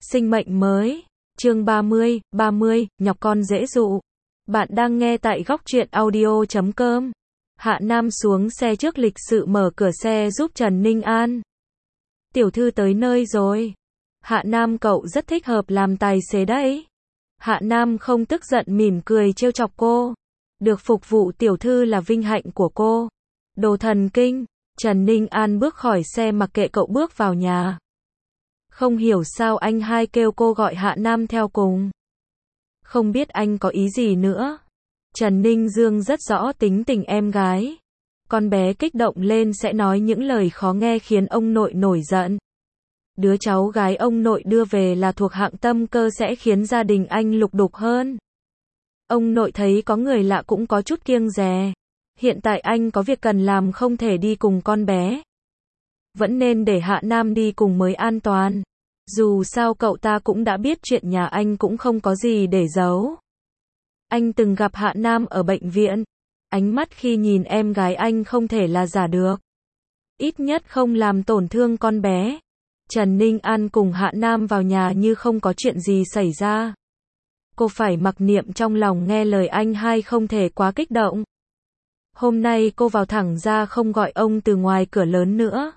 Sinh mệnh mới. Chương 30, nhọc con dễ dụ. Bạn đang nghe tại góc truyện audio.com. Hạ Nam xuống xe trước lịch sự mở cửa xe giúp Trần Ninh An. Tiểu thư tới nơi rồi. Hạ Nam cậu rất thích hợp làm tài xế đấy. Hạ Nam không tức giận mỉm cười trêu chọc cô. Được phục vụ tiểu thư là vinh hạnh của cô. Đồ thần kinh. Trần Ninh An bước khỏi xe mặc kệ cậu bước vào nhà. Không hiểu sao anh hai kêu cô gọi Hạ Nam theo cùng. Không biết anh có ý gì nữa. Trần Ninh Dương rất rõ tính tình em gái. Con bé kích động lên sẽ nói những lời khó nghe khiến ông nội nổi giận. Đứa cháu gái ông nội đưa về là thuộc hạng tâm cơ sẽ khiến gia đình anh lục đục hơn. Ông nội thấy có người lạ cũng có chút kiêng dè. Hiện tại anh có việc cần làm không thể đi cùng con bé. Vẫn nên để Hạ Nam đi cùng mới an toàn. Dù sao cậu ta cũng đã biết chuyện nhà anh cũng không có gì để giấu. Anh từng gặp Hạ Nam ở bệnh viện. Ánh mắt khi nhìn em gái anh không thể là giả được. Ít nhất không làm tổn thương con bé. Trần Ninh An cùng Hạ Nam vào nhà như không có chuyện gì xảy ra. Cô phải mặc niệm trong lòng nghe lời anh hai không thể quá kích động. Hôm nay cô vào thẳng ra không gọi ông từ ngoài cửa lớn nữa.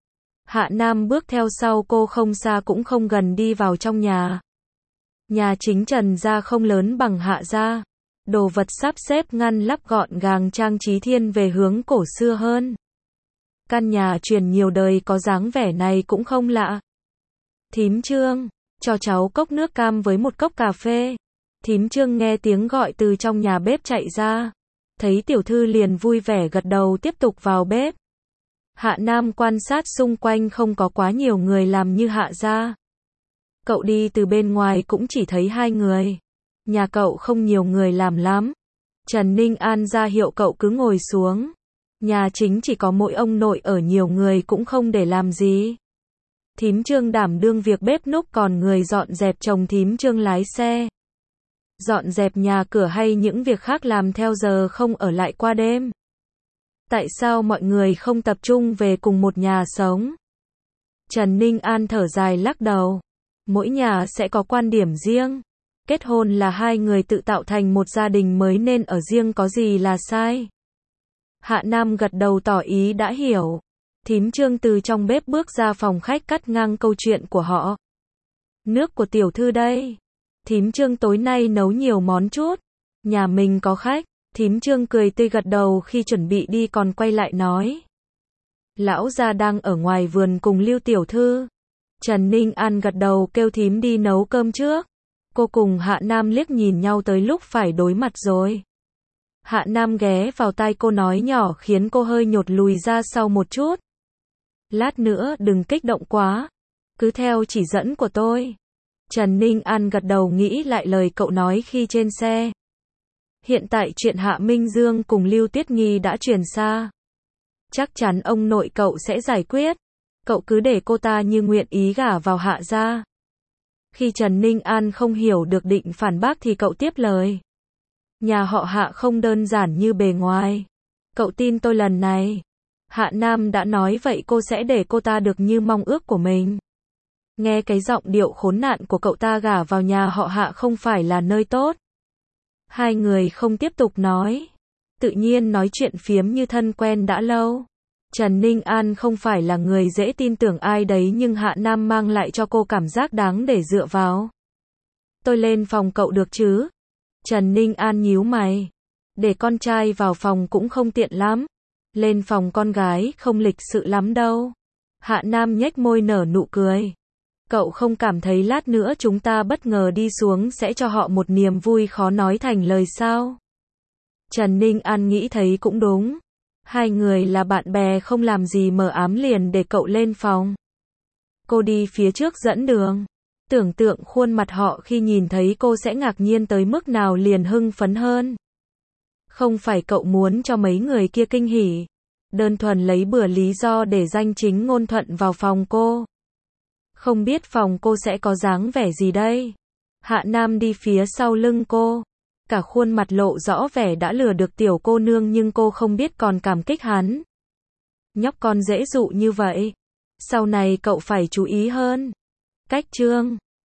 Hạ Nam bước theo sau cô không xa cũng không gần đi vào trong nhà. Nhà chính Trần gia không lớn bằng Hạ gia. Đồ vật sắp xếp ngăn nắp gọn gàng trang trí thiên về hướng cổ xưa hơn. Căn nhà truyền nhiều đời có dáng vẻ này cũng không lạ. Thím Trương, cho cháu cốc nước cam với một cốc cà phê. Thím Trương nghe tiếng gọi từ trong nhà bếp chạy ra. Thấy tiểu thư liền vui vẻ gật đầu tiếp tục vào bếp. Hạ Nam quan sát xung quanh không có quá nhiều người làm như Hạ gia. Cậu đi từ bên ngoài cũng chỉ thấy hai người. Nhà cậu không nhiều người làm lắm. Trần Ninh An ra hiệu cậu cứ ngồi xuống. Nhà chính chỉ có mỗi ông nội ở, nhiều người cũng không để làm gì. Thím Trương đảm đương việc bếp núc còn người dọn dẹp chồng thím Trương lái xe. Dọn dẹp nhà cửa hay những việc khác làm theo giờ không ở lại qua đêm. Tại sao mọi người không tập trung về cùng một nhà sống? Trần Ninh An thở dài lắc đầu. Mỗi nhà sẽ có quan điểm riêng. Kết hôn là hai người tự tạo thành một gia đình mới nên ở riêng có gì là sai. Hạ Nam gật đầu tỏ ý đã hiểu. Thím Trương từ trong bếp bước ra phòng khách cắt ngang câu chuyện của họ. Nước của tiểu thư đây. Thím Trương tối nay nấu nhiều món chút. Nhà mình có khách. Thím Trương cười tươi gật đầu khi chuẩn bị đi còn quay lại nói. Lão gia đang ở ngoài vườn cùng Lưu tiểu thư. Trần Ninh An gật đầu kêu thím đi nấu cơm trước. Cô cùng Hạ Nam liếc nhìn nhau tới lúc phải đối mặt rồi. Hạ Nam ghé vào tai cô nói nhỏ khiến cô hơi nhột lùi ra sau một chút. Lát nữa đừng kích động quá. Cứ theo chỉ dẫn của tôi. Trần Ninh An gật đầu nghĩ lại lời cậu nói khi trên xe. Hiện tại chuyện Hạ Minh Dương cùng Lưu Tuyết Nghi đã truyền xa. Chắc chắn ông nội cậu sẽ giải quyết. Cậu cứ để cô ta như nguyện ý gả vào Hạ gia. Khi Trần Ninh An không hiểu được định phản bác thì cậu tiếp lời. Nhà họ Hạ không đơn giản như bề ngoài. Cậu tin tôi lần này. Hạ Nam đã nói vậy cô sẽ để cô ta được như mong ước của mình. Nghe cái giọng điệu khốn nạn của cậu ta gả vào nhà họ Hạ không phải là nơi tốt. Hai người không tiếp tục nói. Tự nhiên nói chuyện phiếm như thân quen đã lâu. Trần Ninh An không phải là người dễ tin tưởng ai đấy nhưng Hạ Nam mang lại cho cô cảm giác đáng để dựa vào. Tôi lên phòng cậu được chứ? Trần Ninh An nhíu mày. Để con trai vào phòng cũng không tiện lắm. Lên phòng con gái không lịch sự lắm đâu. Hạ Nam nhếch môi nở nụ cười. Cậu không cảm thấy lát nữa chúng ta bất ngờ đi xuống sẽ cho họ một niềm vui khó nói thành lời sao? Trần Ninh An nghĩ thấy cũng đúng. Hai người là bạn bè không làm gì mờ ám liền để cậu lên phòng. Cô đi phía trước dẫn đường. Tưởng tượng khuôn mặt họ khi nhìn thấy cô sẽ ngạc nhiên tới mức nào liền hưng phấn hơn. Không phải cậu muốn cho mấy người kia kinh hỉ. Đơn thuần lấy bừa lý do để danh chính ngôn thuận vào phòng cô. Không biết phòng cô sẽ có dáng vẻ gì đây? Hạ Nam đi phía sau lưng cô. Cả khuôn mặt lộ rõ vẻ đã lừa được tiểu cô nương nhưng cô không biết còn cảm kích hắn. Nhóc con dễ dụ như vậy. Sau này cậu phải chú ý hơn. Cách Trương.